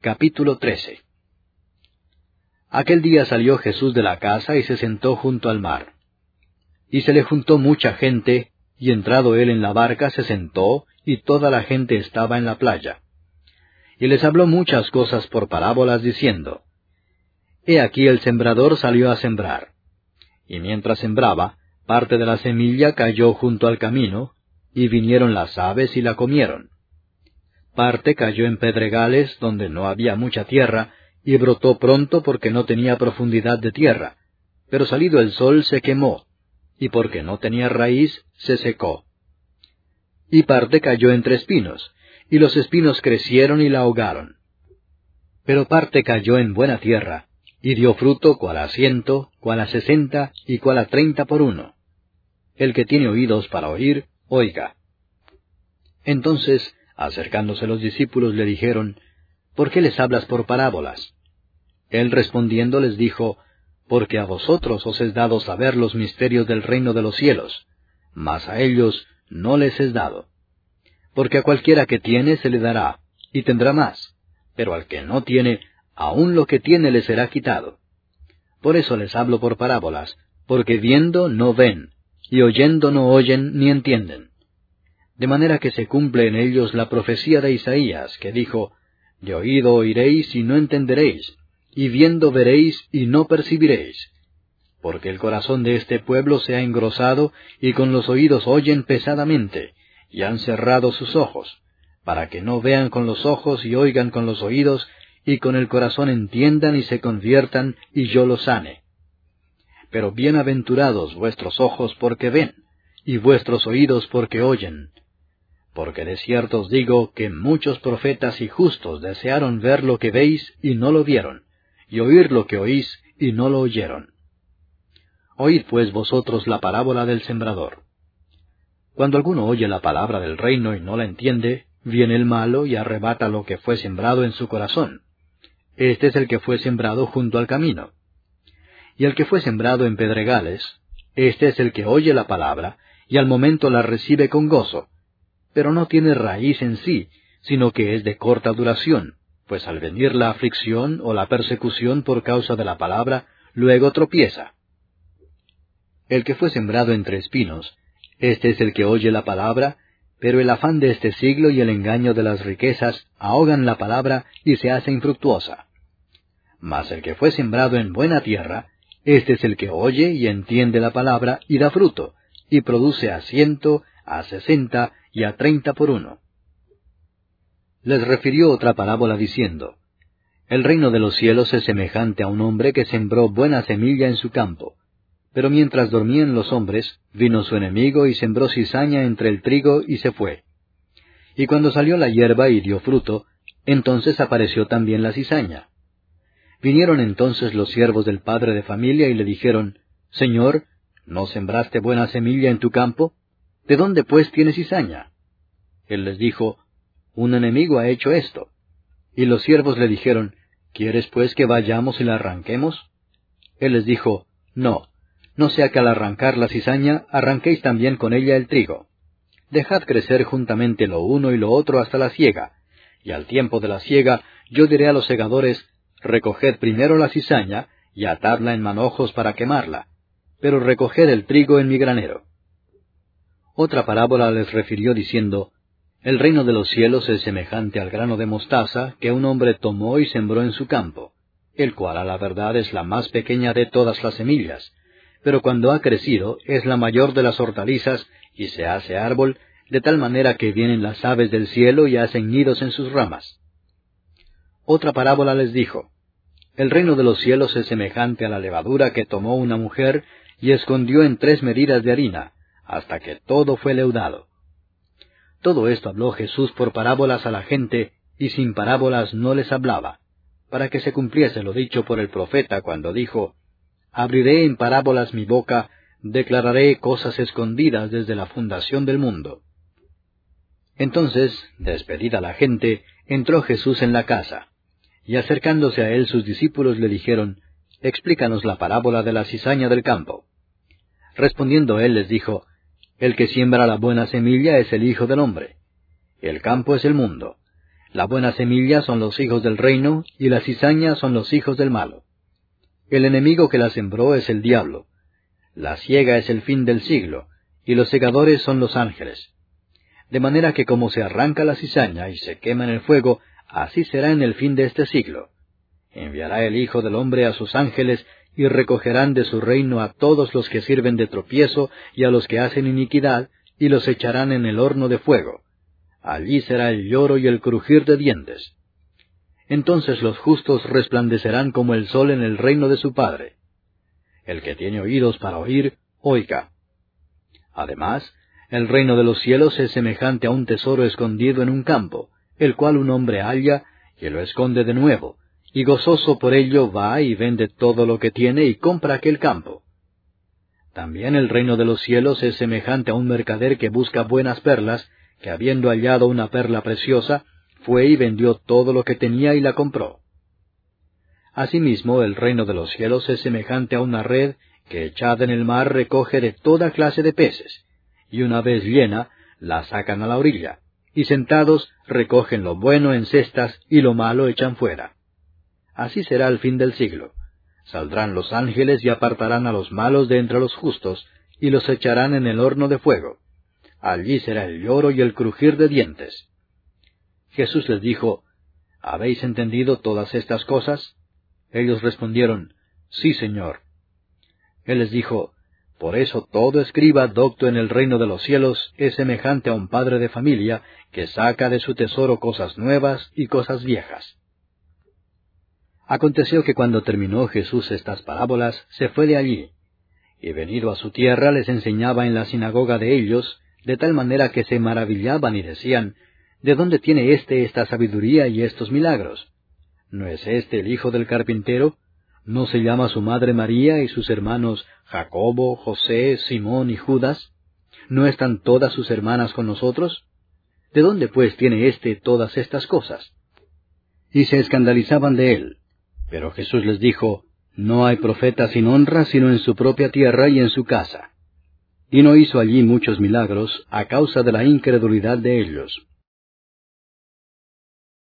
Capítulo 13. Aquel día salió Jesús de la casa y se sentó junto al mar. Y se le juntó mucha gente, y entrado él en la barca se sentó, y toda la gente estaba en la playa. Y les habló muchas cosas por parábolas, diciendo: He aquí el sembrador salió a sembrar. Y mientras sembraba, parte de la semilla cayó junto al camino, y vinieron las aves y la comieron. Parte cayó en pedregales, donde no había mucha tierra, y brotó pronto porque no tenía profundidad de tierra, pero salido el sol se quemó, y porque no tenía raíz, se secó. Y parte cayó entre espinos, y los espinos crecieron y la ahogaron. Pero parte cayó en buena tierra, y dio fruto cual a 100, cual a 60, y cual a 30 por uno. El que tiene oídos para oír, oiga. Entonces, acercándose los discípulos, le dijeron: ¿Por qué les hablas por parábolas? Él respondiendo les dijo: Porque a vosotros os es dado saber los misterios del reino de los cielos, mas a ellos no les es dado. Porque a cualquiera que tiene se le dará, y tendrá más, pero al que no tiene, aun lo que tiene le será quitado. Por eso les hablo por parábolas, porque viendo no ven, y oyendo no oyen ni entienden. De manera que se cumple en ellos la profecía de Isaías, que dijo: De oído oiréis y no entenderéis, y viendo veréis y no percibiréis. Porque el corazón de este pueblo se ha engrosado, y con los oídos oyen pesadamente, y han cerrado sus ojos, para que no vean con los ojos y oigan con los oídos, y con el corazón entiendan y se conviertan, y yo los sane. Pero bienaventurados vuestros ojos porque ven, y vuestros oídos porque oyen. Porque de cierto os digo que muchos profetas y justos desearon ver lo que veis y no lo vieron, y oír lo que oís y no lo oyeron. Oíd pues vosotros la parábola del sembrador. Cuando alguno oye la palabra del reino y no la entiende, viene el malo y arrebata lo que fue sembrado en su corazón. Este es el que fue sembrado junto al camino. Y el que fue sembrado en pedregales, este es el que oye la palabra, y al momento la recibe con gozo, pero no tiene raíz en sí, sino que es de corta duración, pues al venir la aflicción o la persecución por causa de la palabra, luego tropieza. El que fue sembrado entre espinos, este es el que oye la palabra, pero el afán de este siglo y el engaño de las riquezas ahogan la palabra y se hace infructuosa. Mas el que fue sembrado en buena tierra, este es el que oye y entiende la palabra y da fruto, y produce a 100, a 60 y a 30 por uno. Les refirió otra parábola diciendo: El reino de los cielos es semejante a un hombre que sembró buena semilla en su campo. Pero mientras dormían los hombres, vino su enemigo y sembró cizaña entre el trigo y se fue. Y cuando salió la hierba y dio fruto, entonces apareció también la cizaña. Vinieron entonces los siervos del padre de familia y le dijeron: Señor, ¿no sembraste buena semilla en tu campo? ¿De dónde pues tienes cizaña? Él les dijo: Un enemigo ha hecho esto. Y los siervos le dijeron: ¿Quieres pues que vayamos y la arranquemos? Él les dijo: No sea que al arrancar la cizaña arranquéis también con ella el trigo. Dejad crecer juntamente lo uno y lo otro hasta la siega, y al tiempo de la siega yo diré a los segadores: Recoged primero la cizaña, y atadla en manojos para quemarla, pero recoged el trigo en mi granero. Otra parábola les refirió diciendo: El reino de los cielos es semejante al grano de mostaza que un hombre tomó y sembró en su campo, el cual a la verdad es la más pequeña de todas las semillas, pero cuando ha crecido es la mayor de las hortalizas y se hace árbol, de tal manera que vienen las aves del cielo y hacen nidos en sus ramas. Otra parábola les dijo: El reino de los cielos es semejante a la levadura que tomó una mujer y escondió en 3 medidas de harina, hasta que todo fue leudado. Todo esto habló Jesús por parábolas a la gente, y sin parábolas no les hablaba, para que se cumpliese lo dicho por el profeta cuando dijo: Abriré en parábolas mi boca, declararé cosas escondidas desde la fundación del mundo. Entonces, despedida la gente, entró Jesús en la casa, y acercándose a él sus discípulos le dijeron: Explícanos la parábola de la cizaña del campo. Respondiendo él les dijo: El que siembra la buena semilla es el Hijo del Hombre. El campo es el mundo. La buena semilla son los hijos del reino, y la cizaña son los hijos del malo. El enemigo que la sembró es el diablo. La siega es el fin del siglo, y los segadores son los ángeles. De manera que como se arranca la cizaña y se quema en el fuego, así será en el fin de este siglo. Enviará el Hijo del Hombre a sus ángeles, y recogerán de su reino a todos los que sirven de tropiezo y a los que hacen iniquidad, y los echarán en el horno de fuego. Allí será el lloro y el crujir de dientes. Entonces los justos resplandecerán como el sol en el reino de su Padre. El que tiene oídos para oír, oiga. Además, el reino de los cielos es semejante a un tesoro escondido en un campo, el cual un hombre halla, y lo esconde de nuevo, y gozoso por ello va y vende todo lo que tiene y compra aquel campo. También el reino de los cielos es semejante a un mercader que busca buenas perlas, que habiendo hallado una perla preciosa, fue y vendió todo lo que tenía y la compró. Asimismo, el reino de los cielos es semejante a una red que echada en el mar recoge de toda clase de peces, y una vez llena, la sacan a la orilla, y sentados recogen lo bueno en cestas y lo malo echan fuera. Así será el fin del siglo. Saldrán los ángeles y apartarán a los malos de entre los justos, y los echarán en el horno de fuego. Allí será el lloro y el crujir de dientes. Jesús les dijo, ¿habéis entendido todas estas cosas? Ellos respondieron, Sí, Señor. Él les dijo, Por eso todo escriba docto en el reino de los cielos es semejante a un padre de familia que saca de su tesoro cosas nuevas y cosas viejas. Aconteció que cuando terminó Jesús estas parábolas, se fue de allí, y venido a su tierra les enseñaba en la sinagoga de ellos, de tal manera que se maravillaban y decían, ¿de dónde tiene esta sabiduría y estos milagros? ¿No es este el hijo del carpintero? ¿No se llama su madre María y sus hermanos Jacobo, José, Simón y Judas? ¿No están todas sus hermanas con nosotros? ¿De dónde pues tiene todas estas cosas? Y se escandalizaban de él. Pero Jesús les dijo, No hay profeta sin honra sino en su propia tierra y en su casa. Y no hizo allí muchos milagros a causa de la incredulidad de ellos.